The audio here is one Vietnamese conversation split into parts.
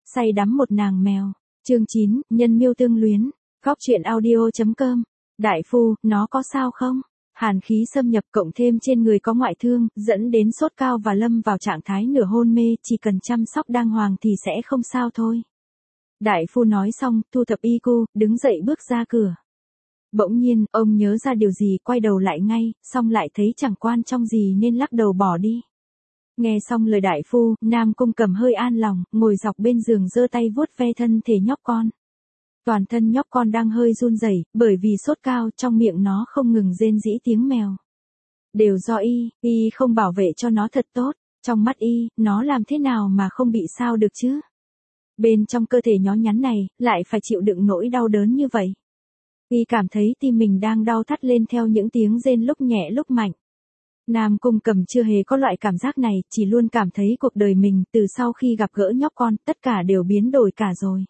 say đắm một nàng mèo. Chương 9, nhân miêu tương luyến. Góc truyện audio.com. Đại phu, nó có sao không? Hàn khí xâm nhập cộng thêm trên người có ngoại thương, dẫn đến sốt cao và lâm vào trạng thái nửa hôn mê, chỉ cần chăm sóc đàng hoàng thì sẽ không sao thôi. Đại phu nói xong, thu thập y cu, đứng dậy bước ra cửa. Bỗng nhiên, ông nhớ ra điều gì, quay đầu lại ngay, xong lại thấy chẳng quan trọng gì nên lắc đầu bỏ đi. Nghe xong lời đại phu, Nam Cung Cầm hơi an lòng, ngồi dọc bên giường giơ tay vuốt ve thân thể nhóc con. Toàn thân nhóc con đang hơi run rẩy, bởi vì sốt cao, trong miệng nó không ngừng rên rỉ tiếng mèo. Đều do y không bảo vệ cho nó thật tốt, trong mắt y, nó làm thế nào mà không bị sao được chứ? Bên trong cơ thể nhó nhắn này, lại phải chịu đựng nỗi đau đớn như vậy. Y cảm thấy tim mình đang đau thắt lên theo những tiếng rên lúc nhẹ lúc mạnh. Nam Cung Cầm chưa hề có loại cảm giác này, chỉ luôn cảm thấy cuộc đời mình, từ sau khi gặp gỡ nhóc con, tất cả đều biến đổi cả rồi.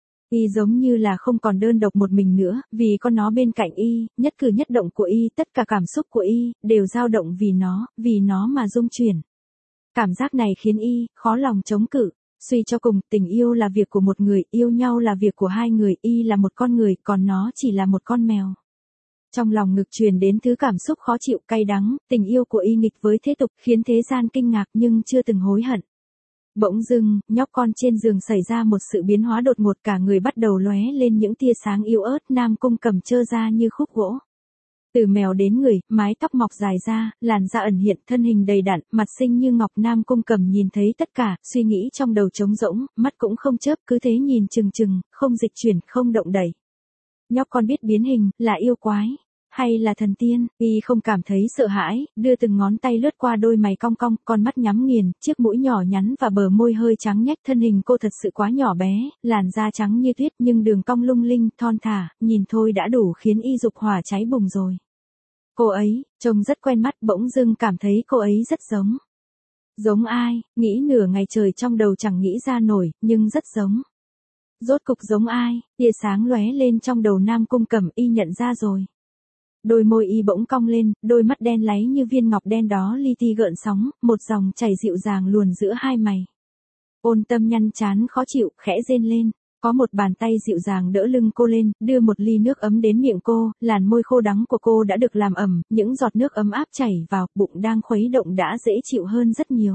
Y giống như là không còn đơn độc một mình nữa, vì có nó bên cạnh y, nhất cử nhất động của y, tất cả cảm xúc của y, đều dao động vì nó mà rung chuyển. Cảm giác này khiến y, khó lòng chống cự. Suy cho cùng, tình yêu là việc của một người, yêu nhau là việc của hai người, y là một con người, còn nó chỉ là một con mèo. Trong lòng ngực truyền đến thứ cảm xúc khó chịu, cay đắng, tình yêu của y nghịch với thế tục, khiến thế gian kinh ngạc nhưng chưa từng hối hận. Bỗng dưng, nhóc con trên giường xảy ra một sự biến hóa đột ngột, cả người bắt đầu lóe lên những tia sáng yếu ớt, Nam Cung Cầm trơ ra như khúc gỗ. Từ mèo đến người, mái tóc mọc dài ra, làn da ẩn hiện, thân hình đầy đặn, mặt xinh như ngọc. Nam Cung Cầm nhìn thấy tất cả, suy nghĩ trong đầu trống rỗng, mắt cũng không chớp, cứ thế nhìn chừng chừng, không dịch chuyển, không động đậy. Nhóc con biết biến hình, là yêu quái, hay là thần tiên, y không cảm thấy sợ hãi, đưa từng ngón tay lướt qua đôi mày cong cong, con mắt nhắm nghiền, chiếc mũi nhỏ nhắn và bờ môi hơi trắng nhách. Thân hình cô thật sự quá nhỏ bé, làn da trắng như tuyết nhưng đường cong lung linh, thon thả, nhìn thôi đã đủ khiến y dục hỏa cháy bùng rồi. Cô ấy, trông rất quen mắt, bỗng dưng cảm thấy cô ấy rất giống. Giống ai, nghĩ nửa ngày trời trong đầu chẳng nghĩ ra nổi, nhưng rất giống. Rốt cục giống ai, tia sáng lóe lên trong đầu Nam Cung Cầm, y nhận ra rồi. Đôi môi y bỗng cong lên, đôi mắt đen láy như viên ngọc đen đó li ti gợn sóng, một dòng chảy dịu dàng luồn giữa hai mày. Ôn Tâm nhăn trán khó chịu, khẽ rên lên. Có một bàn tay dịu dàng đỡ lưng cô lên, đưa một ly nước ấm đến miệng cô, làn môi khô đắng của cô đã được làm ẩm, những giọt nước ấm áp chảy vào, bụng đang khuấy động đã dễ chịu hơn rất nhiều.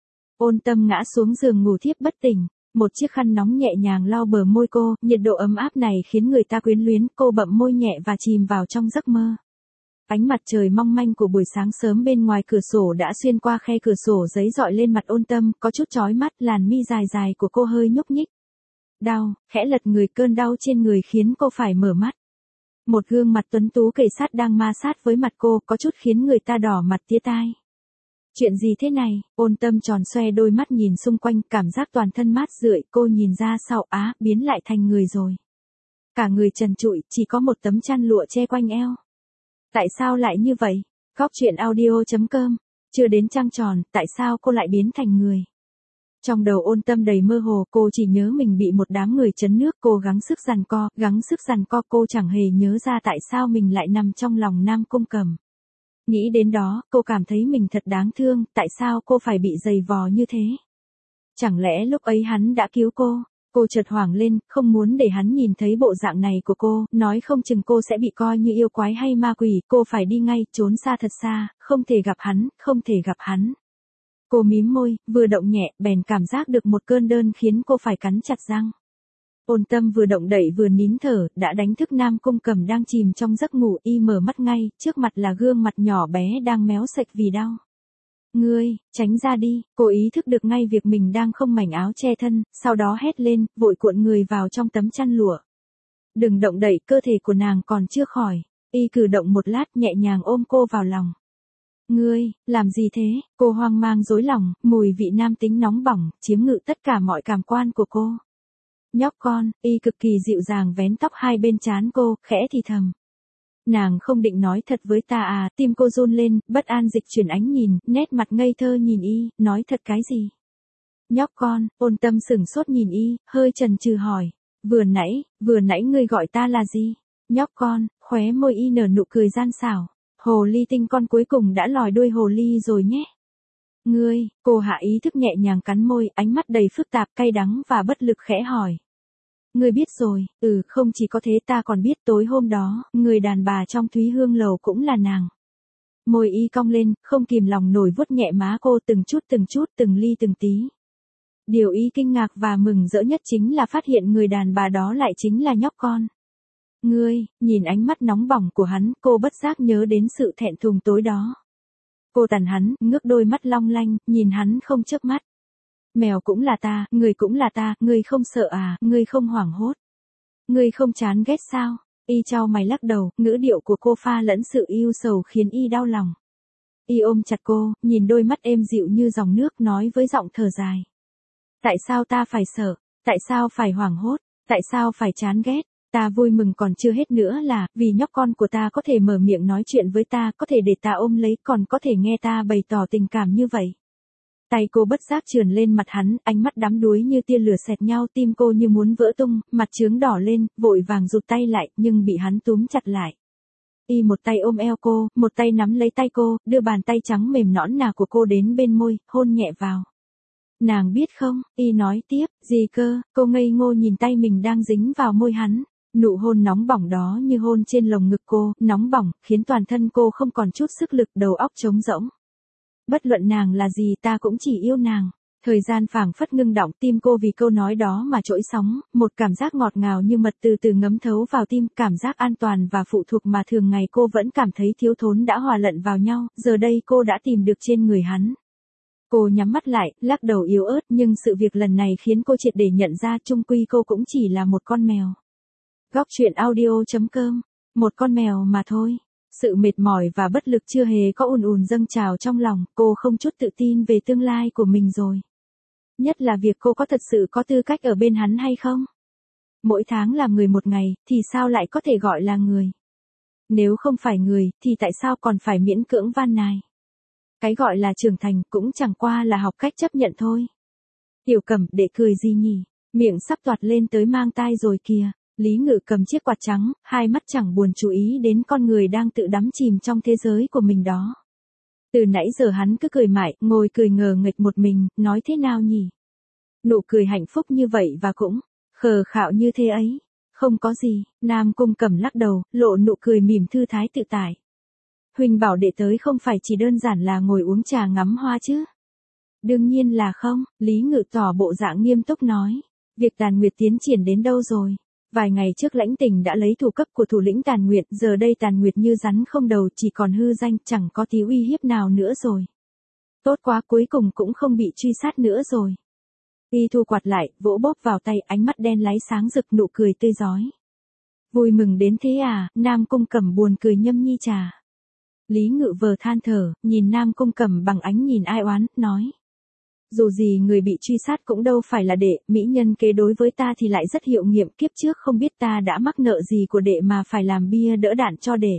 Ôn Tâm ngã xuống giường ngủ thiếp bất tỉnh, một chiếc khăn nóng nhẹ nhàng lau bờ môi cô, nhiệt độ ấm áp này khiến người ta quyến luyến, cô bậm môi nhẹ và chìm vào trong giấc mơ. Ánh mặt trời mong manh của buổi sáng sớm bên ngoài cửa sổ đã xuyên qua khe cửa sổ giấy rọi lên mặt Ôn Tâm, có chút chói mắt, làn mi dài dài của cô hơi nhúc nhích. Đau, khẽ lật người, cơn đau trên người khiến cô phải mở mắt. Một gương mặt tuấn tú kề sát đang ma sát với mặt cô, có chút khiến người ta đỏ mặt tía tai. Chuyện gì thế này? Ôn Tâm tròn xoe đôi mắt nhìn xung quanh, cảm giác toàn thân mát rượi, cô nhìn ra sau, biến lại thành người rồi. Cả người trần trụi, chỉ có một tấm chăn lụa che quanh eo. Tại sao lại như vậy? Góc truyện audio.com. Chưa đến trăng tròn, tại sao cô lại biến thành người? Trong đầu Ôn Tâm đầy mơ hồ, cô chỉ nhớ mình bị một đám người trấn nước, cô gắng sức giằng co, cô chẳng hề nhớ ra tại sao mình lại nằm trong lòng Nam Cung Cầm. Nghĩ đến đó, cô cảm thấy mình thật đáng thương, tại sao cô phải bị giày vò như thế? Chẳng lẽ lúc ấy hắn đã cứu cô? Cô chợt hoảng lên, không muốn để hắn nhìn thấy bộ dạng này của cô, nói không chừng cô sẽ bị coi như yêu quái hay ma quỷ, cô phải đi ngay, trốn xa thật xa, không thể gặp hắn. Cô mím môi, vừa động nhẹ, bèn cảm giác được một cơn đơn khiến cô phải cắn chặt răng. Ôn Tâm vừa động đậy vừa nín thở, đã đánh thức Nam Cung Cầm đang chìm trong giấc ngủ, y mở mắt ngay, trước mặt là gương mặt nhỏ bé đang méo sạch vì đau. Ngươi, tránh ra đi, cô ý thức được ngay việc mình đang không mảnh áo che thân, sau đó hét lên, vội cuộn người vào trong tấm chăn lụa. Đừng động đậy, cơ thể của nàng còn chưa khỏi, y cử động một lát nhẹ nhàng ôm cô vào lòng. Ngươi, làm gì thế? Cô hoang mang rối lòng, mùi vị nam tính nóng bỏng, chiếm ngự tất cả mọi cảm quan của cô. Nhóc con, y cực kỳ dịu dàng vén tóc hai bên trán cô, khẽ thì thầm. Nàng không định nói thật với ta à? Tim cô run lên, bất an dịch chuyển ánh nhìn, nét mặt ngây thơ nhìn y, nói thật cái gì? Nhóc con, Ôn Tâm sửng sốt nhìn y, hơi chần chừ hỏi. Vừa nãy ngươi gọi ta là gì? Nhóc con, khóe môi y nở nụ cười gian xảo. Hồ ly tinh con cuối cùng đã lòi đuôi hồ ly rồi nhé. Cô hạ ý thức nhẹ nhàng cắn môi, ánh mắt đầy phức tạp, cay đắng và bất lực khẽ hỏi. Ngươi biết rồi, không chỉ có thế ta còn biết tối hôm đó, người đàn bà trong Thúy Hương lầu cũng là nàng. Môi y cong lên, không kìm lòng nổi vuốt nhẹ má cô từng chút, từng ly từng tí. Điều y kinh ngạc và mừng rỡ nhất chính là phát hiện người đàn bà đó lại chính là nhóc con. Nhìn ánh mắt nóng bỏng của hắn, cô bất giác nhớ đến sự thẹn thùng tối đó. Cô tàn hắn, ngước đôi mắt long lanh, nhìn hắn không chớp mắt. Mèo cũng là ta, người cũng là ta, ngươi không sợ à, ngươi không hoảng hốt. Ngươi không chán ghét sao? Y chau mày lắc đầu, ngữ điệu của cô pha lẫn sự yêu sầu khiến y đau lòng. Y ôm chặt cô, nhìn đôi mắt êm dịu như dòng nước nói với giọng thở dài. Tại sao ta phải sợ? Tại sao phải hoảng hốt? Tại sao phải chán ghét? Ta vui mừng còn chưa hết nữa là, vì nhóc con của ta có thể mở miệng nói chuyện với ta, có thể để ta ôm lấy, còn có thể nghe ta bày tỏ tình cảm như vậy. Tay cô bất giác trườn lên mặt hắn, ánh mắt đắm đuối như tia lửa xẹt nhau, tim cô như muốn vỡ tung, mặt chướng đỏ lên, vội vàng rụt tay lại, nhưng bị hắn túm chặt lại. Y một tay ôm eo cô, một tay nắm lấy tay cô, đưa bàn tay trắng mềm nõn nà của cô đến bên môi, hôn nhẹ vào. Nàng biết không, Y nói tiếp, gì cơ, cô ngây ngô nhìn tay mình đang dính vào môi hắn. Nụ hôn nóng bỏng đó như hôn trên lồng ngực cô, nóng bỏng, khiến toàn thân cô không còn chút sức lực, đầu óc trống rỗng. Bất luận nàng là gì ta cũng chỉ yêu nàng. Thời gian phảng phất ngưng đọng, tim cô vì câu nói đó mà trỗi sóng, một cảm giác ngọt ngào như mật từ từ ngấm thấu vào tim, cảm giác an toàn và phụ thuộc mà thường ngày cô vẫn cảm thấy thiếu thốn đã hòa lẫn vào nhau, giờ đây cô đã tìm được trên người hắn. Cô nhắm mắt lại, lắc đầu yếu ớt, nhưng sự việc lần này khiến cô triệt để nhận ra chung quy cô cũng chỉ là một con mèo. Góc truyện audio.com, một con mèo mà thôi. Sự mệt mỏi và bất lực chưa hề có ùn ùn dâng trào trong lòng, cô không chút tự tin về tương lai của mình rồi. Nhất là việc cô có thật sự có tư cách ở bên hắn hay không? Mỗi tháng làm người một ngày, thì sao lại có thể gọi là người? Nếu không phải người, thì tại sao còn phải miễn cưỡng van nài? Cái gọi là trưởng thành cũng chẳng qua là học cách chấp nhận thôi. Tiểu Cẩm, để cười gì nhỉ? Miệng sắp toạc lên tới mang tai rồi kìa. Lý Ngự cầm chiếc quạt trắng, hai mắt chẳng buồn chú ý đến con người đang tự đắm chìm trong thế giới của mình đó. Từ nãy giờ hắn cứ cười mãi, ngồi cười ngờ nghệch một mình, nói thế nào nhỉ? Nụ cười hạnh phúc như vậy và cũng khờ khạo như thế ấy. Không có gì, Nam Cung Cẩm lắc đầu, lộ nụ cười mỉm thư thái tự tại. Huỳnh bảo đệ tới không phải chỉ đơn giản là ngồi uống trà ngắm hoa chứ? Đương nhiên là không, Lý Ngự tỏ bộ dạng nghiêm túc nói. Việc Tàn Nguyệt tiến triển đến đâu rồi? Vài ngày trước Lãnh Tình đã lấy thủ cấp của thủ lĩnh Tàn Nguyệt, giờ đây Tàn Nguyệt như rắn không đầu, chỉ còn hư danh, chẳng có tí uy hiếp nào nữa rồi. Tốt quá, cuối cùng cũng không bị truy sát nữa rồi. Y thu quạt lại, vỗ bóp vào tay, ánh mắt đen láy sáng rực, nụ cười tươi rói. Vui mừng đến thế à? Nam Cung Cẩm buồn cười nhâm nhi trà. Lý Ngự vờ than thở, nhìn Nam Cung Cẩm bằng ánh nhìn ai oán, nói. Dù gì người bị truy sát cũng đâu phải là đệ, mỹ nhân kế đối với ta thì lại rất hiệu nghiệm, kiếp trước không biết ta đã mắc nợ gì của đệ mà phải làm bia đỡ đạn cho đệ.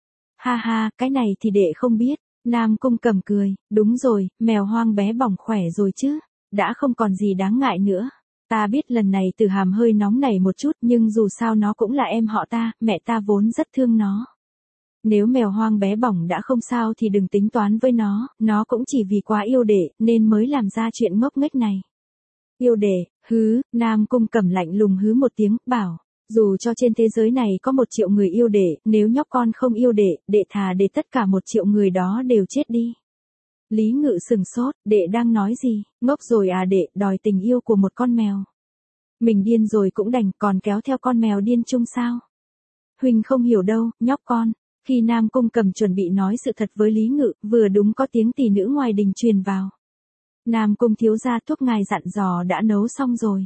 Ha ha, cái này thì đệ không biết. Nam Cung Cẩm cười, đúng rồi, mèo hoang bé bỏng khỏe rồi chứ, đã không còn gì đáng ngại nữa. Ta biết lần này Từ Hàm hơi nóng nảy một chút, nhưng dù sao nó cũng là em họ ta, mẹ ta vốn rất thương nó. Nếu mèo hoang bé bỏng đã không sao thì đừng tính toán với nó cũng chỉ vì quá yêu đệ, nên mới làm ra chuyện ngốc nghếch này. Yêu đệ, hứ, Nam Cung Cẩm lạnh lùng hứ một tiếng, bảo, dù cho trên thế giới này có 1 triệu người yêu đệ, nếu nhóc con không yêu đệ, đệ thà để tất cả 1 triệu người đó đều chết đi. Lý Ngự sừng sốt, đệ đang nói gì, ngốc rồi à đệ, đòi tình yêu của một con mèo. Mình điên rồi cũng đành, còn kéo theo con mèo điên chung sao? Huỳnh không hiểu đâu, nhóc con. Khi Nam Cung Cẩm chuẩn bị nói sự thật với Lý Ngự, vừa đúng có tiếng tỷ nữ ngoài đình truyền vào. Nam Cung thiếu gia, thuốc ngài dặn dò đã nấu xong rồi.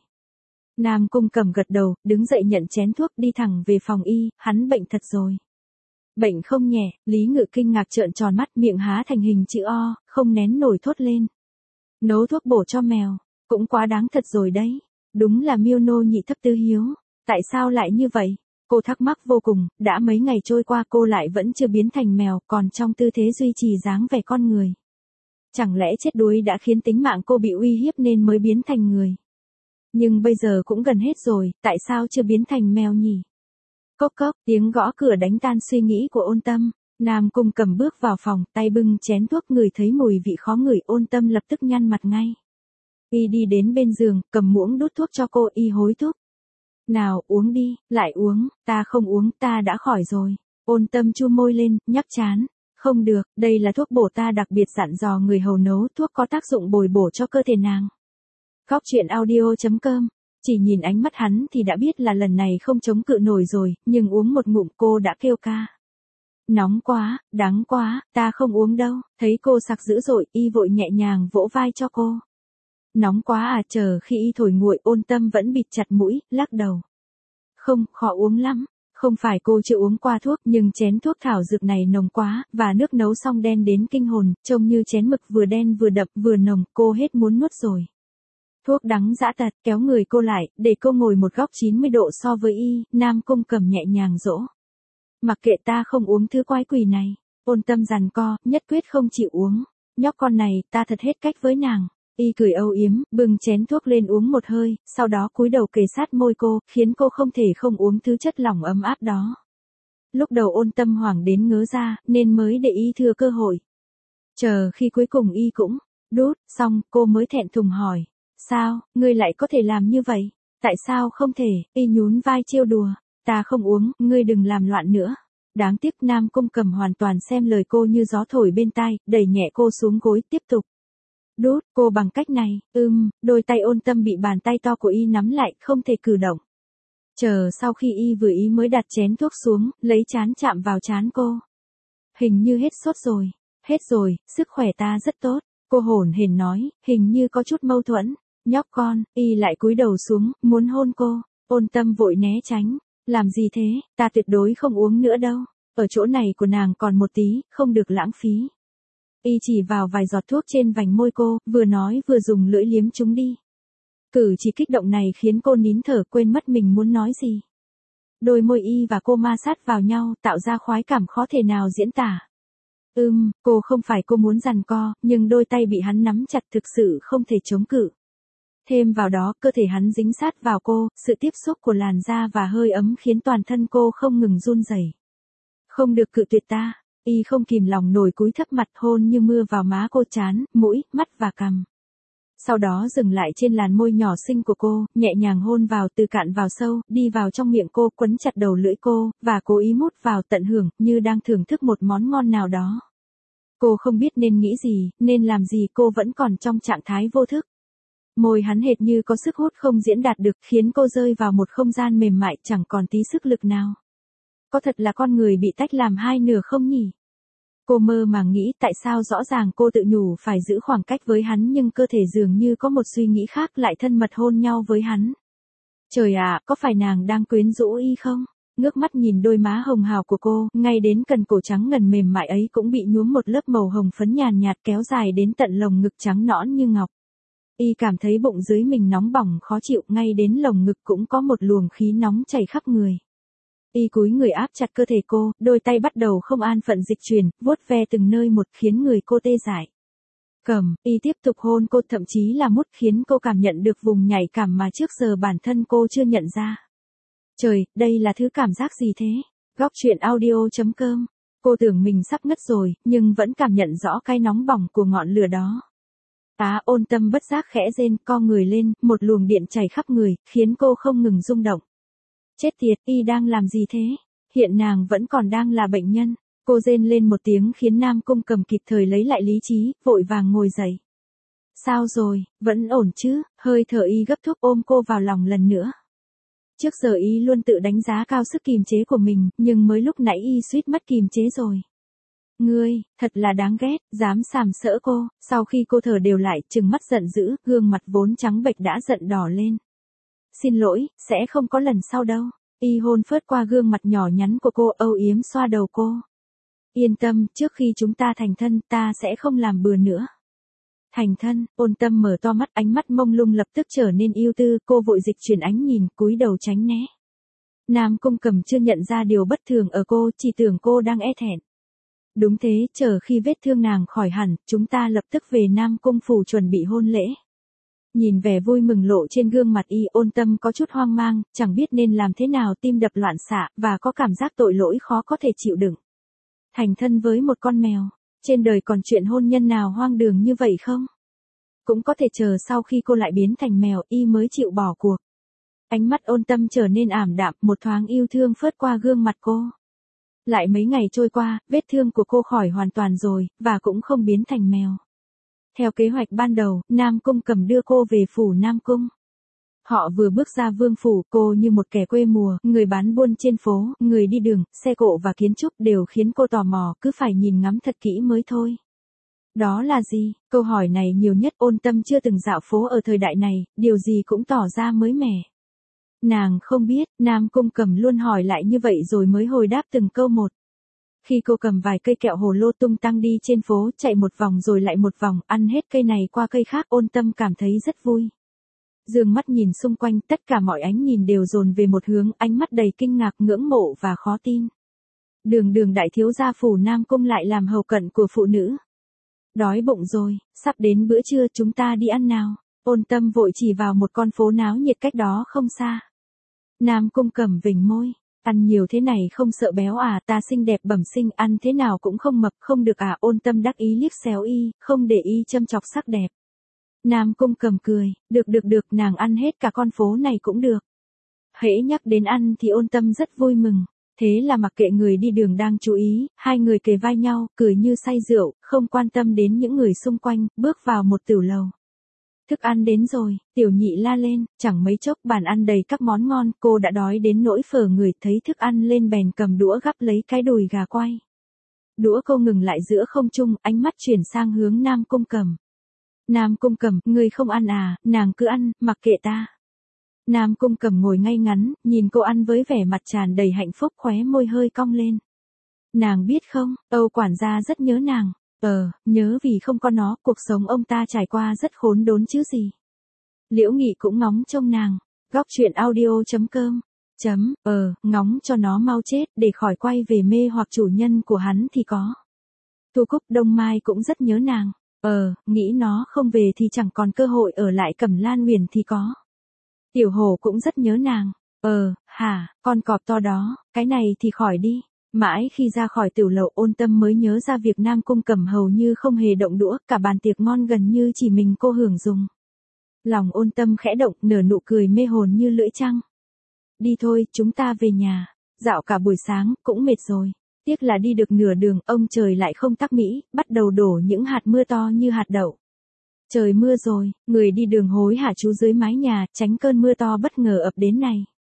Nam Cung Cẩm gật đầu, đứng dậy nhận chén thuốc, đi thẳng về phòng y, hắn bệnh thật rồi. Bệnh không nhẹ, Lý Ngự kinh ngạc trợn tròn mắt, miệng há thành hình chữ O, không nén nổi thốt lên. Nấu thuốc bổ cho mèo, cũng quá đáng thật rồi đấy. Đúng là miêu nô nhị thấp tứ hiếu. Tại sao lại như vậy? Cô thắc mắc vô cùng, đã mấy ngày trôi qua cô lại vẫn chưa biến thành mèo, còn trong tư thế duy trì dáng vẻ con người. Chẳng lẽ chết đuối đã khiến tính mạng cô bị uy hiếp nên mới biến thành người? Nhưng bây giờ cũng gần hết rồi, tại sao chưa biến thành mèo nhỉ? Cốc cốc, tiếng gõ cửa đánh tan suy nghĩ của Ôn Tâm. Nam Cung Cầm bước vào phòng, tay bưng chén thuốc, ngửi thấy mùi vị khó ngửi, Ôn Tâm lập tức nhăn mặt ngay. Y đi đến bên giường, cầm muỗng đút thuốc cho cô, y hối thúc. Nào uống đi, lại uống, ta không uống, ta đã khỏi rồi. Ôn Tâm chu môi lên, nhắc chán. Không được, đây là thuốc bổ ta đặc biệt dặn dò người hầu nấu, thuốc có tác dụng bồi bổ cho cơ thể nàng. Góc truyện audio.com. Chỉ nhìn ánh mắt hắn thì đã biết là lần này không chống cự nổi rồi, nhưng uống một ngụm cô đã kêu ca. Nóng quá, đắng quá, ta không uống đâu. Thấy cô sặc dữ dội, y vội nhẹ nhàng vỗ vai cho cô. Nóng quá à, chờ khi y thổi nguội, Ôn Tâm vẫn bịt chặt mũi, lắc đầu. Không, khó uống lắm. Không phải cô chưa uống qua thuốc, nhưng chén thuốc thảo dược này nồng quá, và nước nấu xong đen đến kinh hồn, trông như chén mực vừa đen vừa đậm vừa nồng, cô hết muốn nuốt rồi. Thuốc đắng dã tật, kéo người cô lại, để cô ngồi một góc 90 độ so với y, Nam Cung Cầm nhẹ nhàng dỗ. Mặc kệ, ta không uống thứ quái quỷ này. Ôn Tâm giằng co, nhất quyết không chịu uống. Nhóc con này, ta thật hết cách với nàng. Y cười âu yếm, bưng chén thuốc lên uống một hơi, sau đó cúi đầu kề sát môi cô, khiến cô không thể không uống thứ chất lỏng ấm áp đó. Lúc đầu Ôn Tâm hoảng đến ngớ ra, nên mới để y thừa cơ hội. Chờ khi cuối cùng y cũng đút xong, cô mới thẹn thùng hỏi. Sao, ngươi lại có thể làm như vậy? Tại sao không thể? Y nhún vai trêu đùa. Ta không uống, ngươi đừng làm loạn nữa. Đáng tiếc Nam Cung Cầm hoàn toàn xem lời cô như gió thổi bên tai, đẩy nhẹ cô xuống gối, tiếp tục. Đút cô bằng cách này, đôi tay Ôn Tâm bị bàn tay to của y nắm lại, không thể cử động. Chờ sau khi y vừa ý mới đặt chén thuốc xuống, lấy trán chạm vào trán cô. Hình như hết sốt rồi. Hết rồi, sức khỏe ta rất tốt. Cô hổn hển nói, hình như có chút mâu thuẫn. Nhóc con, y lại cúi đầu xuống, muốn hôn cô. Ôn Tâm vội né tránh. Làm gì thế, ta tuyệt đối không uống nữa đâu. Ở chỗ này của nàng còn một tí, không được lãng phí. Y chỉ vào vài giọt thuốc trên vành môi cô, vừa nói vừa dùng lưỡi liếm chúng đi. Cử chỉ kích động này khiến cô nín thở, quên mất mình muốn nói gì. Đôi môi y và cô ma sát vào nhau, tạo ra khoái cảm khó thể nào diễn tả. Cô không phải cô muốn giằng co, nhưng đôi tay bị hắn nắm chặt thực sự không thể chống cự. Thêm vào đó, cơ thể hắn dính sát vào cô, sự tiếp xúc của làn da và hơi ấm khiến toàn thân cô không ngừng run rẩy. Không được cự tuyệt ta. Y không kìm lòng nổi cúi thấp mặt, hôn như mưa vào má cô, trán, mũi, mắt và cằm. Sau đó dừng lại trên làn môi nhỏ xinh của cô, nhẹ nhàng hôn vào từ cạn vào sâu, đi vào trong miệng cô, quấn chặt đầu lưỡi cô, và cố ý mút vào tận hưởng, như đang thưởng thức một món ngon nào đó. Cô không biết nên nghĩ gì, nên làm gì, cô vẫn còn trong trạng thái vô thức. Môi hắn hệt như có sức hút không diễn đạt được, khiến cô rơi vào một không gian mềm mại, chẳng còn tí sức lực nào. Có thật là con người bị tách làm hai nửa không nhỉ? Cô mơ màng nghĩ tại sao rõ ràng cô tự nhủ phải giữ khoảng cách với hắn, nhưng cơ thể dường như có một suy nghĩ khác lại thân mật hôn nhau với hắn. Trời ạ, có phải nàng đang quyến rũ y không? Ngước mắt nhìn đôi má hồng hào của cô, ngay đến cần cổ trắng ngần mềm mại ấy cũng bị nhuốm một lớp màu hồng phấn nhàn nhạt kéo dài đến tận lồng ngực trắng nõn như ngọc. Y cảm thấy bụng dưới mình nóng bỏng khó chịu, ngay đến lồng ngực cũng có một luồng khí nóng chảy khắp người. Y cúi người áp chặt cơ thể cô, đôi tay bắt đầu không an phận dịch chuyển, vuốt ve từng nơi một khiến người cô tê dại. Y tiếp tục hôn cô, thậm chí là mút, khiến cô cảm nhận được vùng nhạy cảm mà trước giờ bản thân cô chưa nhận ra. Trời, đây là thứ cảm giác gì thế? Góc truyện audio.com. Cô tưởng mình sắp ngất rồi, nhưng vẫn cảm nhận rõ cái nóng bỏng của ngọn lửa đó. Ôn Tâm bất giác khẽ rên, co người lên, một luồng điện chảy khắp người, khiến cô không ngừng rung động. Chết tiệt, y đang làm gì thế? Hiện nàng vẫn còn đang là bệnh nhân. Cô rên lên một tiếng khiến Nam Cung Cầm kịp thời lấy lại lý trí, vội vàng ngồi dậy. Sao rồi, vẫn ổn chứ? Hơi thở y gấp thúc ôm cô vào lòng lần nữa. Trước giờ y luôn tự đánh giá cao sức kìm chế của mình, nhưng mới lúc nãy y suýt mất kìm chế rồi. Ngươi, thật là đáng ghét, dám sàm sỡ cô. Sau khi cô thở đều lại, trừng mắt giận dữ, gương mặt vốn trắng bệch đã giận đỏ lên. Xin lỗi, sẽ không có lần sau đâu. Y hôn phớt qua gương mặt nhỏ nhắn của cô, âu yếm xoa đầu cô. Yên tâm, trước khi chúng ta thành thân, ta sẽ không làm bừa nữa. Thành thân? Ôn Tâm mở to mắt, ánh mắt mông lung lập tức trở nên ưu tư, cô vội dịch chuyển ánh nhìn, cúi đầu tránh né. Nam Cung Cầm chưa nhận ra điều bất thường ở cô, chỉ tưởng cô đang e thẹn. Đúng thế, chờ khi vết thương nàng khỏi hẳn, chúng ta lập tức về Nam Cung phủ chuẩn bị hôn lễ. Nhìn vẻ vui mừng lộ trên gương mặt y, Ôn Tâm có chút hoang mang, chẳng biết nên làm thế nào, tim đập loạn xạ, và có cảm giác tội lỗi khó có thể chịu đựng. Thành thân với một con mèo. Trên đời còn chuyện hôn nhân nào hoang đường như vậy không? Cũng có thể chờ sau khi cô lại biến thành mèo y mới chịu bỏ cuộc. Ánh mắt Ôn Tâm trở nên ảm đạm, một thoáng yêu thương phớt qua gương mặt cô. Lại mấy ngày trôi qua, vết thương của cô khỏi hoàn toàn rồi, và cũng không biến thành mèo. Theo kế hoạch ban đầu, Nam Cung Cầm đưa cô về phủ Nam Cung. Họ vừa bước ra vương phủ, cô như một kẻ quê mùa, người bán buôn trên phố, người đi đường, xe cộ và kiến trúc đều khiến cô tò mò, cứ phải nhìn ngắm thật kỹ mới thôi. Đó là gì? Câu hỏi này nhiều nhất. Ôn Tâm chưa từng dạo phố ở thời đại này, điều gì cũng tỏ ra mới mẻ. Nàng không biết, Nam Cung Cầm luôn hỏi lại như vậy rồi mới hồi đáp từng câu một. Khi cô cầm vài cây kẹo hồ lô tung tăng đi trên phố, chạy một vòng rồi lại một vòng, ăn hết cây này qua cây khác, Ôn Tâm cảm thấy rất vui. Dương mắt nhìn xung quanh, tất cả mọi ánh nhìn đều dồn về một hướng, ánh mắt đầy kinh ngạc, ngưỡng mộ và khó tin. Đường đại thiếu gia phủ Nam Cung lại làm hầu cận của phụ nữ. Đói bụng rồi, sắp đến bữa trưa, chúng ta đi ăn nào. Ôn Tâm vội chỉ vào một con phố náo nhiệt cách đó không xa. Nam Cung Cầm vểnh môi. Ăn nhiều thế này không sợ béo à, ta xinh đẹp bẩm sinh, ăn thế nào cũng không mập, không được à. Ôn Tâm đắc ý liếc xéo y, không để y châm chọc sắc đẹp. Nam Cung Cầm cười, được, nàng ăn hết cả con phố này cũng được. Hễ nhắc đến ăn thì Ôn Tâm rất vui mừng. Thế là mặc kệ người đi đường đang chú ý, hai người kề vai nhau, cười như say rượu, không quan tâm đến những người xung quanh, bước vào một tửu lầu. Thức ăn đến rồi, tiểu nhị la lên, chẳng mấy chốc bàn ăn đầy các món ngon, cô đã đói đến nỗi phở người, thấy thức ăn lên bèn cầm đũa gắp lấy cái đùi gà quay. Đũa cô ngừng lại giữa không trung, ánh mắt chuyển sang hướng Nam Cung Cầm. Nam Cung Cầm, ngươi không ăn à, nàng cứ ăn, mặc kệ ta. Nam Cung Cầm ngồi ngay ngắn, nhìn cô ăn với vẻ mặt tràn đầy hạnh phúc, khóe môi hơi cong lên. Nàng biết không, Âu quản gia rất nhớ nàng. Nhớ vì không có nó, cuộc sống ông ta trải qua rất khốn đốn chứ gì. Liễu Nghị cũng ngóng trông nàng. Góc truyện audio.com. Ngóng cho nó mau chết, để khỏi quay về mê hoặc chủ nhân của hắn thì có. Thu Cúc Đông Mai cũng rất nhớ nàng. Nghĩ nó không về thì chẳng còn cơ hội ở lại Cẩm Lan Huyền thì có. Tiểu Hổ cũng rất nhớ nàng. Con cọp to đó, cái này thì khỏi đi. Mãi khi ra khỏi tửu lầu, Ôn Tâm mới nhớ ra việc Nam Cung Cầm hầu như không hề động đũa, cả bàn tiệc ngon gần như chỉ mình cô hưởng dùng. Lòng Ôn Tâm khẽ động, nở nụ cười mê hồn như lưỡi trăng. Đi thôi, chúng ta về nhà. Dạo cả buổi sáng, cũng mệt rồi. Tiếc là đi được nửa đường, ông trời lại không tắc mỹ, bắt đầu đổ những hạt mưa to như hạt đậu. Trời mưa rồi, người đi đường hối hả trú dưới mái nhà, tránh cơn mưa to bất ngờ ập đến này.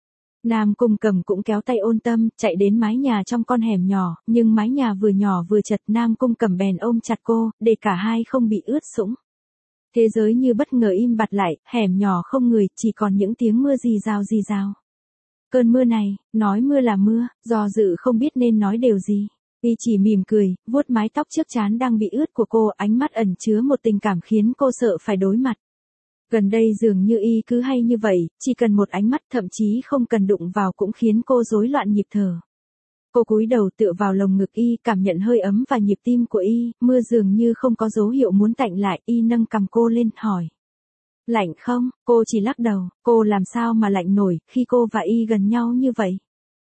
Nam Cung Cầm cũng kéo tay Ôn Tâm, chạy đến mái nhà trong con hẻm nhỏ, nhưng mái nhà vừa nhỏ vừa chật, Nam Cung Cầm bèn ôm chặt cô, để cả hai không bị ướt sũng. Thế giới như bất ngờ im bặt lại, hẻm nhỏ không người, chỉ còn những tiếng mưa rì rào. Cơn mưa này, nói mưa là mưa, do dự không biết nên nói điều gì. Y chỉ mỉm cười, vuốt mái tóc trước trán đang bị ướt của cô, ánh mắt ẩn chứa một tình cảm khiến cô sợ phải đối mặt. Gần đây dường như y cứ hay như vậy, chỉ cần một ánh mắt, thậm chí không cần đụng vào cũng khiến cô rối loạn nhịp thở. Cô cúi đầu tựa vào lồng ngực y, cảm nhận hơi ấm và nhịp tim của y, mưa dường như không có dấu hiệu muốn tạnh lại, y nâng cằm cô lên, hỏi. Lạnh không? Cô chỉ lắc đầu, cô làm sao mà lạnh nổi, khi cô và y gần nhau như vậy.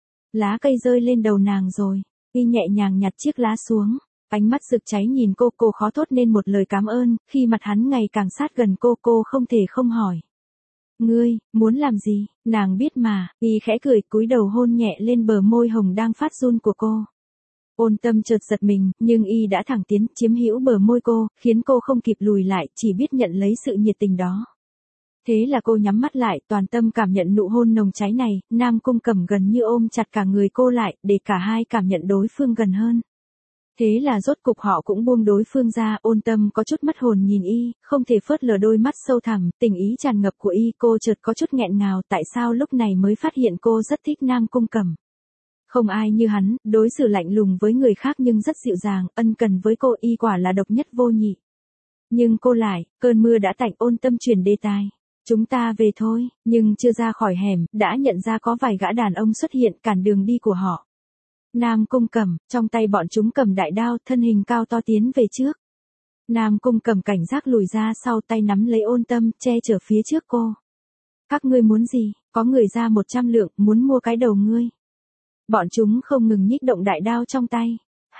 Lá cây rơi lên đầu nàng rồi, y nhẹ nhàng nhặt chiếc lá xuống. Ánh mắt rực cháy nhìn cô khó thốt nên một lời cảm ơn, khi mặt hắn ngày càng sát gần cô không thể không hỏi. Ngươi, muốn làm gì, nàng biết mà, y khẽ cười, cúi đầu hôn nhẹ lên bờ môi hồng đang phát run của cô. Ôn Tâm chợt giật mình, nhưng y đã thẳng tiến, chiếm hữu bờ môi cô, khiến cô không kịp lùi lại, chỉ biết nhận lấy sự nhiệt tình đó. Thế là cô nhắm mắt lại, toàn tâm cảm nhận nụ hôn nồng cháy này, Nam Cung Cầm gần như ôm chặt cả người cô lại, để cả hai cảm nhận đối phương gần hơn. Thế là rốt cục họ cũng buông đối phương ra, Ôn Tâm có chút mất hồn nhìn y, không thể phớt lờ đôi mắt sâu thẳm, tình ý tràn ngập của y, cô chợt có chút nghẹn ngào, tại sao lúc này mới phát hiện cô rất thích Nam Cung Cầm. Không ai như hắn, đối xử lạnh lùng với người khác nhưng rất dịu dàng, ân cần với cô, y quả là độc nhất vô nhị. Nhưng cô lại, cơn mưa đã tạnh, Ôn Tâm chuyển đề tài. Chúng ta về thôi, nhưng chưa ra khỏi hẻm, đã nhận ra có vài gã đàn ông xuất hiện cản đường đi của họ. Nam Cung Cầm, trong tay bọn chúng cầm đại đao, thân hình cao to tiến về trước. Nam Cung Cầm cảnh giác lùi ra sau, tay nắm lấy Ôn Tâm, che chở phía trước cô. Các ngươi muốn gì, có người ra 100 lượng, muốn mua cái đầu ngươi. Bọn chúng không ngừng nhích động đại đao trong tay.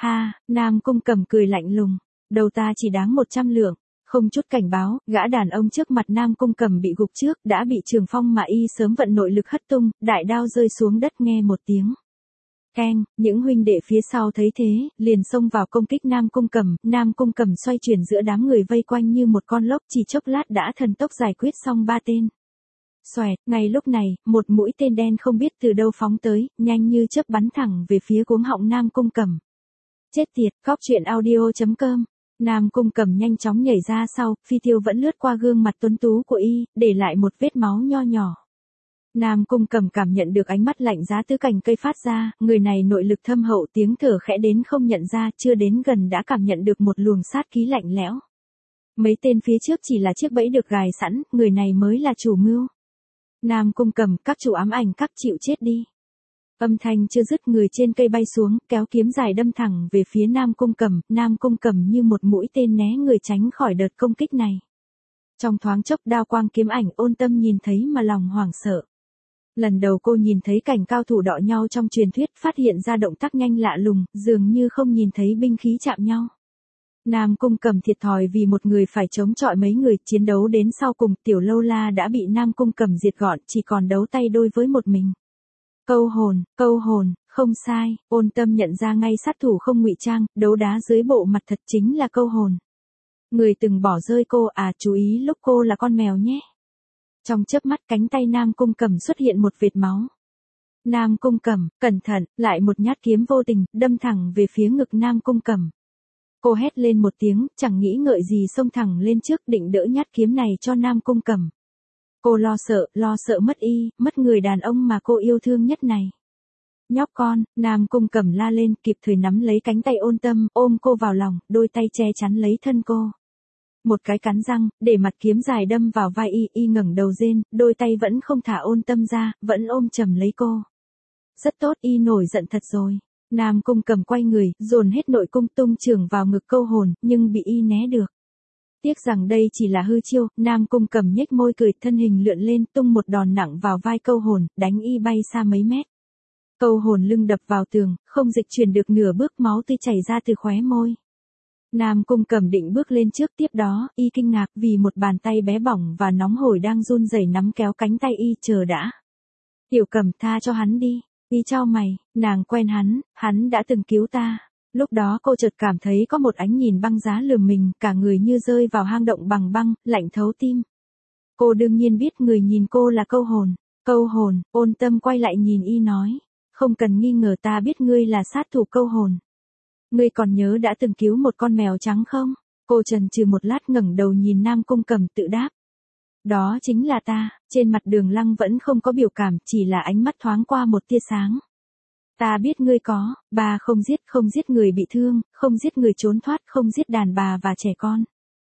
Ha, Nam Cung Cẩm cười lạnh lùng, đầu ta chỉ đáng 100 lượng. Không chút cảnh báo, gã đàn ông trước mặt Nam Cung Cẩm bị gục trước, đã bị Trường Phong mà y sớm vận nội lực hất tung, đại đao rơi xuống đất nghe một tiếng. Keng, những huynh đệ phía sau thấy thế, liền xông vào công kích Nam Cung Cẩm xoay chuyển giữa đám người vây quanh như một con lốc, chỉ chốc lát đã thần tốc giải quyết xong 3 tên. Xoẹt, ngay lúc này, một mũi tên đen không biết từ đâu phóng tới, nhanh như chớp bắn thẳng về phía cuống họng Nam Cung Cẩm. Chết tiệt, cóc truyện audio.com. Nam Cung Cẩm nhanh chóng nhảy ra sau, phi tiêu vẫn lướt qua gương mặt tuấn tú của y, để lại một vết máu nho nhỏ. Nam Cung Cẩm cảm nhận được ánh mắt lạnh giá từ cành cây phát ra, người này nội lực thâm hậu, tiếng thở khẽ đến không nhận ra, chưa đến gần đã cảm nhận được một luồng sát khí lạnh lẽo. Mấy tên phía trước chỉ là chiếc bẫy được gài sẵn, người này mới là chủ mưu. Nam Cung Cẩm, các chủ ám ảnh các chịu chết đi. Âm thanh chưa dứt, người trên cây bay xuống, kéo kiếm dài đâm thẳng về phía Nam Cung Cẩm như một mũi tên né người tránh khỏi đợt công kích này. Trong thoáng chốc đao quang kiếm ảnh, Ôn Tâm nhìn thấy mà lòng hoảng sợ. Lần đầu cô nhìn thấy cảnh cao thủ đọ nhau trong truyền thuyết, phát hiện ra động tác nhanh lạ lùng, dường như không nhìn thấy binh khí chạm nhau. Nam Cung Cẩm thiệt thòi vì một người phải chống chọi mấy người, chiến đấu đến sau cùng, Tiểu Lâu La đã bị Nam Cung Cẩm diệt gọn, chỉ còn đấu tay đôi với một mình. Câu hồn, không sai, Ôn Tâm nhận ra ngay sát thủ không ngụy trang, đấu đá dưới bộ mặt thật chính là câu hồn. Người từng bỏ rơi cô à, chú ý lúc cô là con mèo nhé. Trong chớp mắt cánh tay Nam Cung Cẩm xuất hiện một vệt máu. Nam Cung Cẩm, cẩn thận, lại một nhát kiếm vô tình, đâm thẳng về phía ngực Nam Cung Cẩm. Cô hét lên một tiếng, chẳng nghĩ ngợi gì xông thẳng lên trước định đỡ nhát kiếm này cho Nam Cung Cẩm. Cô lo sợ mất y, mất người đàn ông mà cô yêu thương nhất này. Nhóc con, Nam Cung Cẩm la lên, kịp thời nắm lấy cánh tay Ôn Tâm, ôm cô vào lòng, đôi tay che chắn lấy thân cô. Một cái cắn răng, để mặt kiếm dài đâm vào vai y ngẩng đầu rên, đôi tay vẫn không thả Ôn Tâm ra, vẫn ôm chầm lấy cô. Rất tốt, y nổi giận thật rồi. Nam Cung Cẩm quay người, dồn hết nội cung tung chưởng vào ngực câu hồn, nhưng bị y né được. Tiếc rằng đây chỉ là hư chiêu, Nam Cung Cẩm nhếch môi cười, thân hình lượn lên, tung một đòn nặng vào vai câu hồn, đánh y bay xa mấy mét. Câu hồn lưng đập vào tường, không dịch chuyển được nửa bước, máu tươi chảy ra từ khóe môi. Nam Cung Cẩm định bước lên trước, tiếp đó, y kinh ngạc vì một bàn tay bé bỏng và nóng hổi đang run rẩy nắm kéo cánh tay y, chờ đã. Tiểu Cẩm, tha cho hắn đi. Y chau mày, nàng quen hắn đã từng cứu ta. Lúc đó cô chợt cảm thấy có một ánh nhìn băng giá lườm mình, cả người như rơi vào hang động bằng băng, lạnh thấu tim. Cô đương nhiên biết người nhìn cô là câu hồn. Câu hồn, Ôn Tâm quay lại nhìn y nói. Không cần nghi ngờ, ta biết ngươi là sát thủ câu hồn. Ngươi còn nhớ đã từng cứu một con mèo trắng không? Cô chần chừ một lát ngẩng đầu nhìn Nam Cung Cẩm tự đáp. Đó chính là ta. Trên mặt Đường Lăng vẫn không có biểu cảm, chỉ là ánh mắt thoáng qua một tia sáng. Ta biết ngươi có, ba không giết người bị thương, không giết người trốn thoát, không giết đàn bà và trẻ con.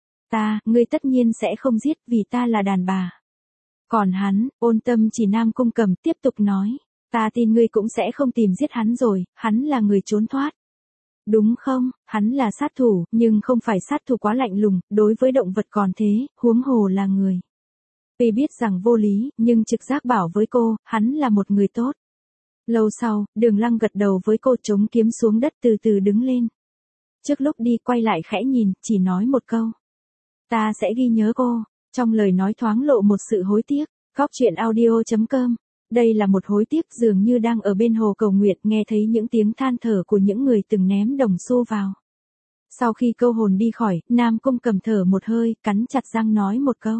Ngươi tất nhiên sẽ không giết vì ta là đàn bà. Còn hắn, Ôn Tâm chỉ Nam Cung Cẩm tiếp tục nói. Ta tin ngươi cũng sẽ không tìm giết hắn rồi, hắn là người trốn thoát. Đúng không, hắn là sát thủ, nhưng không phải sát thủ quá lạnh lùng, đối với động vật còn thế, huống hồ là người. Tuy biết rằng vô lý, nhưng trực giác bảo với cô, hắn là một người tốt. Lâu sau, Đường Lăng gật đầu với cô, chống kiếm xuống đất từ từ đứng lên. Trước lúc đi quay lại khẽ nhìn, chỉ nói một câu. Ta sẽ ghi nhớ cô. Trong lời nói thoáng lộ một sự hối tiếc. Cóc truyện audio.com. Đây là một hối tiếc dường như đang ở bên hồ cầu nguyện, nghe thấy những tiếng than thở của những người từng ném đồng xu vào. Sau khi câu hồn đi khỏi, Nam Cung Cẩm thở một hơi, cắn chặt răng nói một câu.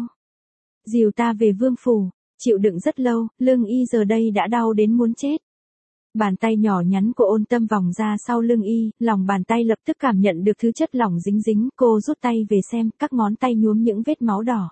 Dìu ta về vương phủ. Chịu đựng rất lâu, lưng y giờ đây đã đau đến muốn chết. Bàn tay nhỏ nhắn của Ôn Tâm vòng ra sau lưng y, lòng bàn tay lập tức cảm nhận được thứ chất lỏng dính dính, cô rút tay về xem, các ngón tay nhuốm những vết máu đỏ.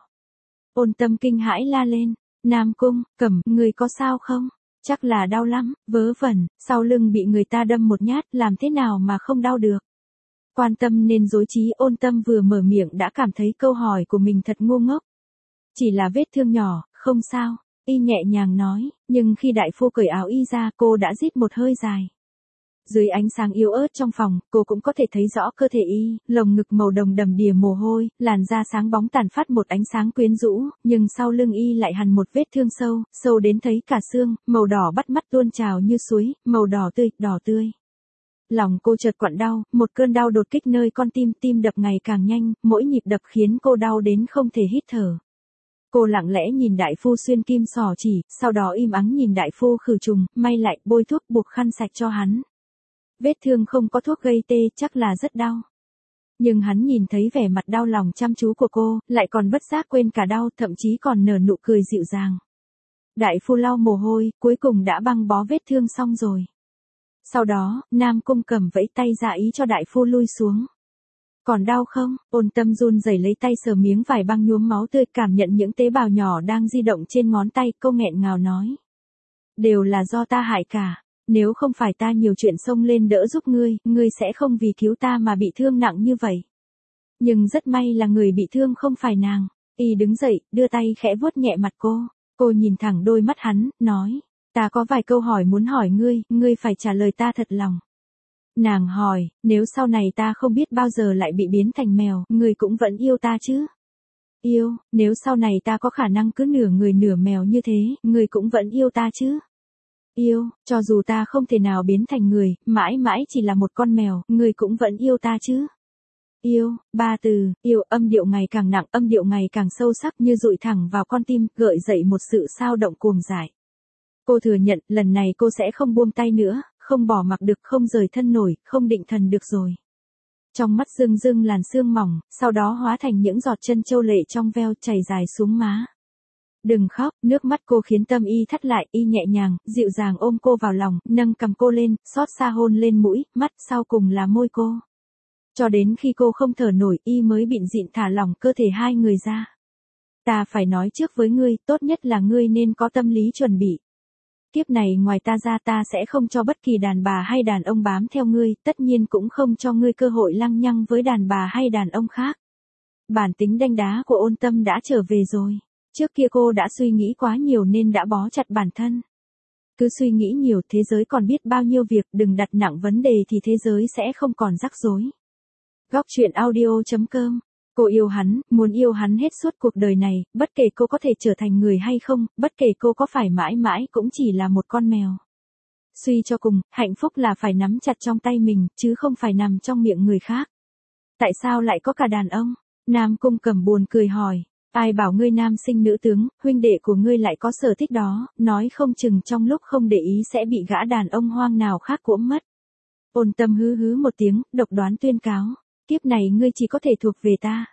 Ôn Tâm kinh hãi la lên, Nam Cung Cẩm, người có sao không? Chắc là đau lắm, vớ vẩn, sau lưng bị người ta đâm một nhát, làm thế nào mà không đau được? Quan tâm nên dối trí, Ôn Tâm vừa mở miệng đã cảm thấy câu hỏi của mình thật ngu ngốc. Chỉ là vết thương nhỏ, không sao. Y nhẹ nhàng nói, nhưng khi đại phu cởi áo y ra, cô đã rít một hơi dài. Dưới ánh sáng yếu ớt trong phòng, cô cũng có thể thấy rõ cơ thể y, lồng ngực màu đồng đầm đìa mồ hôi, làn da sáng bóng tản phát một ánh sáng quyến rũ, nhưng sau lưng y lại hằn một vết thương sâu, sâu đến thấy cả xương, màu đỏ bắt mắt tuôn trào như suối, màu đỏ tươi. Lòng cô chợt quặn đau, một cơn đau đột kích nơi con tim, tim đập ngày càng nhanh, mỗi nhịp đập khiến cô đau đến không thể hít thở. Cô lặng lẽ nhìn đại phu xuyên kim xỏ chỉ, sau đó im ắng nhìn đại phu khử trùng, may lại, bôi thuốc buộc khăn sạch cho hắn. Vết thương không có thuốc gây tê, chắc là rất đau. Nhưng hắn nhìn thấy vẻ mặt đau lòng chăm chú của cô, lại còn bất giác quên cả đau, thậm chí còn nở nụ cười dịu dàng. Đại phu lau mồ hôi, cuối cùng đã băng bó vết thương xong rồi. Sau đó, Nam Cung Cẩm vẫy tay ra ý cho đại phu lui xuống. Còn đau không? Ôn Tâm run rẩy lấy tay sờ miếng vải băng nhuốm máu tươi, cảm nhận những tế bào nhỏ đang di động trên ngón tay, cô nghẹn ngào nói. Đều là do ta hại cả. Nếu không phải ta nhiều chuyện xông lên đỡ giúp ngươi sẽ không vì cứu ta mà bị thương nặng như vậy. Nhưng rất may là người bị thương không phải nàng. Y đứng dậy, đưa tay khẽ vuốt nhẹ mặt cô. Cô nhìn thẳng đôi mắt hắn, nói. Ta có vài câu hỏi muốn hỏi ngươi phải trả lời ta thật lòng. Nàng hỏi, nếu sau này ta không biết bao giờ lại bị biến thành mèo, ngươi cũng vẫn yêu ta chứ? Yêu, nếu sau này ta có khả năng cứ nửa người nửa mèo như thế, ngươi cũng vẫn yêu ta chứ? Yêu, cho dù ta không thể nào biến thành người, mãi mãi chỉ là một con mèo, ngươi cũng vẫn yêu ta chứ? Yêu, ba từ, yêu, âm điệu ngày càng nặng, âm điệu ngày càng sâu sắc như dụi thẳng vào con tim, gợi dậy một sự sao động cuồng dại. Cô thừa nhận, lần này cô sẽ không buông tay nữa, không bỏ mặc được, không rời thân nổi, không định thần được rồi. Trong mắt rưng rưng làn sương mỏng, sau đó hóa thành những giọt chân châu lệ trong veo chảy dài xuống má. Đừng khóc, nước mắt cô khiến tâm y thắt lại, y nhẹ nhàng, dịu dàng ôm cô vào lòng, nâng cầm cô lên, xót xa hôn lên mũi, mắt, sau cùng là môi cô. Cho đến khi cô không thở nổi, y mới bịn dịn thả lỏng cơ thể hai người ra. Ta phải nói trước với ngươi, tốt nhất là ngươi nên có tâm lý chuẩn bị. Kiếp này ngoài ta ra ta sẽ không cho bất kỳ đàn bà hay đàn ông bám theo ngươi, tất nhiên cũng không cho ngươi cơ hội lăng nhăng với đàn bà hay đàn ông khác. Bản tính đanh đá của Ôn Tâm đã trở về rồi. Trước kia cô đã suy nghĩ quá nhiều nên đã bó chặt bản thân. Cứ suy nghĩ nhiều, thế giới còn biết bao nhiêu việc, đừng đặt nặng vấn đề thì thế giới sẽ không còn rắc rối. Góc truyện audio.com. Cô yêu hắn, muốn yêu hắn hết suốt cuộc đời này, bất kể cô có thể trở thành người hay không, bất kể cô có phải mãi mãi cũng chỉ là một con mèo. Suy cho cùng, hạnh phúc là phải nắm chặt trong tay mình, chứ không phải nằm trong miệng người khác. Tại sao lại có cả đàn ông? Nam Cung Cẩm buồn cười hỏi. Ai bảo ngươi nam sinh nữ tướng, huynh đệ của ngươi lại có sở thích đó, nói không chừng trong lúc không để ý sẽ bị gã đàn ông hoang nào khác cuỗm mất. Ôn Tâm hứ hứ một tiếng, độc đoán tuyên cáo. Kiếp này ngươi chỉ có thể thuộc về ta.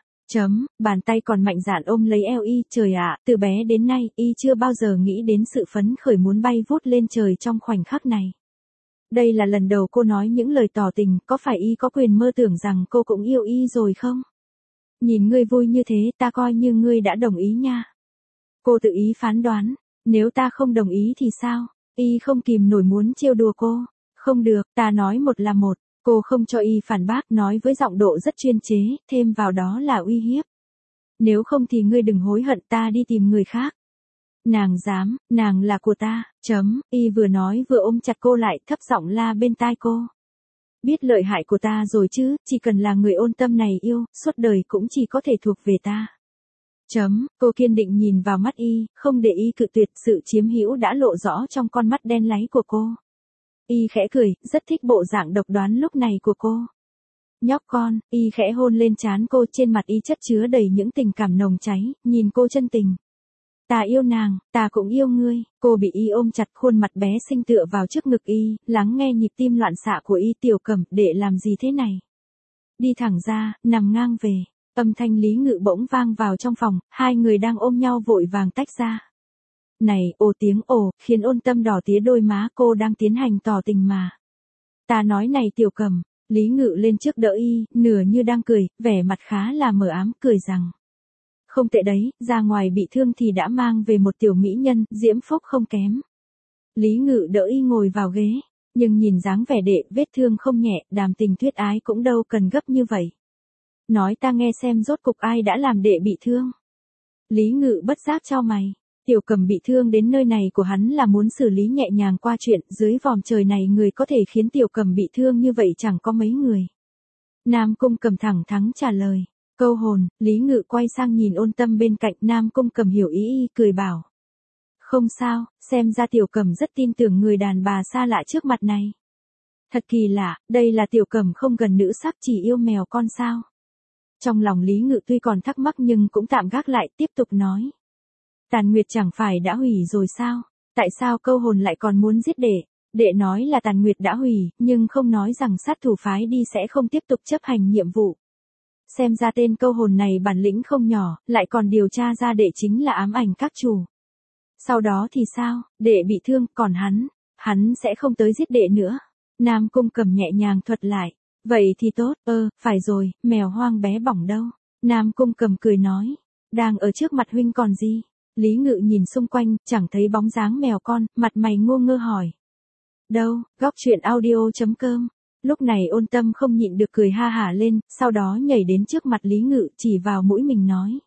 Bàn tay còn mạnh dạn ôm lấy eo y, trời ạ, từ bé đến nay, y chưa bao giờ nghĩ đến sự phấn khởi muốn bay vút lên trời trong khoảnh khắc này. Đây là lần đầu cô nói những lời tỏ tình, có phải y có quyền mơ tưởng rằng cô cũng yêu y rồi không? Nhìn ngươi vui như thế, ta coi như ngươi đã đồng ý nha. Cô tự ý phán đoán, nếu ta không đồng ý thì sao? Y không kìm nổi muốn trêu đùa cô. Không được, ta nói một là một. Cô không cho y phản bác, nói với giọng độ rất chuyên chế, thêm vào đó là uy hiếp. Nếu không thì ngươi đừng hối hận, ta đi tìm người khác. Nàng dám, nàng là của ta. Y vừa nói vừa ôm chặt cô lại, thấp giọng la bên tai cô. Biết lợi hại của ta rồi chứ, chỉ cần là người Ôn Tâm này yêu, suốt đời cũng chỉ có thể thuộc về ta. Cô kiên định nhìn vào mắt y, không để y cự tuyệt, sự chiếm hữu đã lộ rõ trong con mắt đen láy của cô. Y khẽ cười, rất thích bộ dạng độc đoán lúc này của cô. Nhóc con, y khẽ hôn lên trán cô, trên mặt y chất chứa đầy những tình cảm nồng cháy, nhìn cô chân tình. Ta yêu nàng, ta cũng yêu ngươi. Cô bị y ôm chặt, khuôn mặt bé xinh tựa vào trước ngực y, lắng nghe nhịp tim loạn xạ của y. Tiểu Cẩm, để làm gì thế này? Đi thẳng ra, nằm ngang về. Âm thanh Lý Ngự bỗng vang vào trong phòng, hai người đang ôm nhau vội vàng tách ra. Này, ồ, tiếng ồ, khiến Ôn Tâm đỏ tía đôi má, cô đang tiến hành tỏ tình mà. Ta nói này Tiểu Cẩm. Lý Ngự lên trước đỡ y, nửa như đang cười, vẻ mặt khá là mờ ám, cười rằng. Không tệ đấy, ra ngoài bị thương thì đã mang về một tiểu mỹ nhân, diễm phúc không kém. Lý Ngự đỡ y ngồi vào ghế, nhưng nhìn dáng vẻ đệ, vết thương không nhẹ, Đàm Tình thuyết ái cũng đâu cần gấp như vậy. Nói ta nghe xem rốt cục ai đã làm đệ bị thương. Lý Ngự bất giác chau mày. Tiểu Cẩm bị thương đến nơi này của hắn là muốn xử lý nhẹ nhàng qua chuyện, dưới vòm trời này người có thể khiến Tiểu Cẩm bị thương như vậy chẳng có mấy người. Nam Cung Cẩm thẳng thắn trả lời. Câu hồn, Lý Ngự quay sang nhìn Ôn Tâm bên cạnh, Nam Cung Cẩm hiểu ý y, cười bảo. Không sao, xem ra Tiểu Cẩm rất tin tưởng người đàn bà xa lạ trước mặt này. Thật kỳ lạ, đây là Tiểu Cẩm không gần nữ sắc chỉ yêu mèo con sao? Trong lòng Lý Ngự tuy còn thắc mắc nhưng cũng tạm gác lại, tiếp tục nói. Tàn Nguyệt chẳng phải đã hủy rồi sao? Tại sao câu hồn lại còn muốn giết đệ? Đệ nói là Tàn Nguyệt đã hủy, nhưng không nói rằng sát thủ phái đi sẽ không tiếp tục chấp hành nhiệm vụ. Xem ra tên câu hồn này bản lĩnh không nhỏ, lại còn điều tra ra đệ chính là ám ảnh các chủ. Sau đó thì sao? Đệ bị thương, còn hắn sẽ không tới giết đệ nữa. Nam Cung Cầm nhẹ nhàng thuật lại. Vậy thì tốt, phải rồi, mèo hoang bé bỏng đâu? Nam Cung Cầm cười nói. Đang ở trước mặt huynh còn gì? Lý Ngự nhìn xung quanh, chẳng thấy bóng dáng mèo con, mặt mày ngô ngơ hỏi. Đâu, góc truyện audio.com. Lúc này Ôn Tâm không nhịn được cười ha hả lên, sau đó nhảy đến trước mặt Lý Ngự chỉ vào mũi mình nói.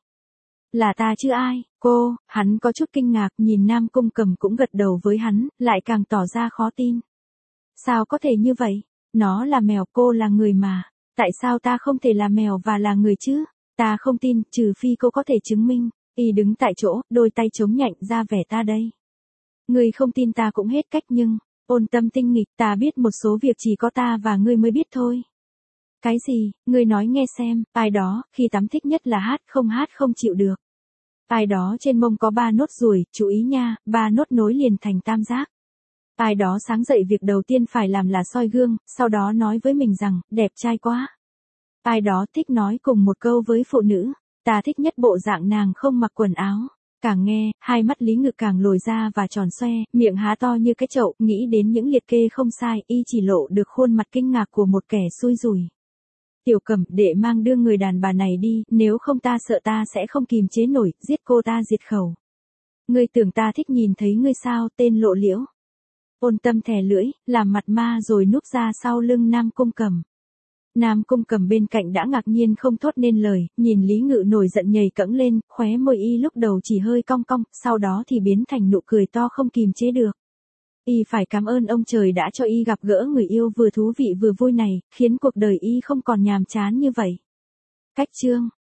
Là ta chứ ai, cô, hắn có chút kinh ngạc nhìn Nam Cung Cầm cũng gật đầu với hắn, lại càng tỏ ra khó tin. Sao có thể như vậy? Nó là mèo, cô là người mà. Tại sao ta không thể là mèo và là người chứ? Ta không tin, trừ phi cô có thể chứng minh. Y đứng tại chỗ, đôi tay chống nhạnh ra vẻ ta đây. Ngươi không tin ta cũng hết cách nhưng, Ôn Tâm tinh nghịch, ta biết một số việc chỉ có ta và ngươi mới biết thôi. Cái gì, ngươi nói nghe xem, ai đó, khi tắm thích nhất là hát không chịu được. Ai đó trên mông có 3 nốt ruồi, chú ý nha, 3 nốt nối liền thành tam giác. Ai đó sáng dậy việc đầu tiên phải làm là soi gương, sau đó nói với mình rằng, đẹp trai quá. Ai đó thích nói cùng một câu với phụ nữ, ta thích nhất bộ dạng nàng không mặc quần áo. Càng nghe, hai mắt Lý Ngự càng lồi ra và tròn xoe, miệng há to như cái chậu, nghĩ đến những liệt kê không sai, y chỉ lộ được khuôn mặt kinh ngạc của một kẻ xui rủi. Tiểu Cẩm, đệ mang đưa người đàn bà này đi, nếu không ta sợ ta sẽ không kìm chế nổi, giết cô ta diệt khẩu. Ngươi tưởng ta thích nhìn thấy ngươi sao, tên lộ liễu. Ôn Tâm thè lưỡi, làm mặt ma rồi núp ra sau lưng Nam Cung Cầm. Nam Cung Cầm bên cạnh đã ngạc nhiên không thốt nên lời, nhìn Lý Ngự nổi giận nhảy cẫng lên, khóe môi y lúc đầu chỉ hơi cong cong, sau đó thì biến thành nụ cười to không kìm chế được. Y phải cảm ơn ông trời đã cho y gặp gỡ người yêu vừa thú vị vừa vui này, khiến cuộc đời y không còn nhàm chán như vậy. Cách chương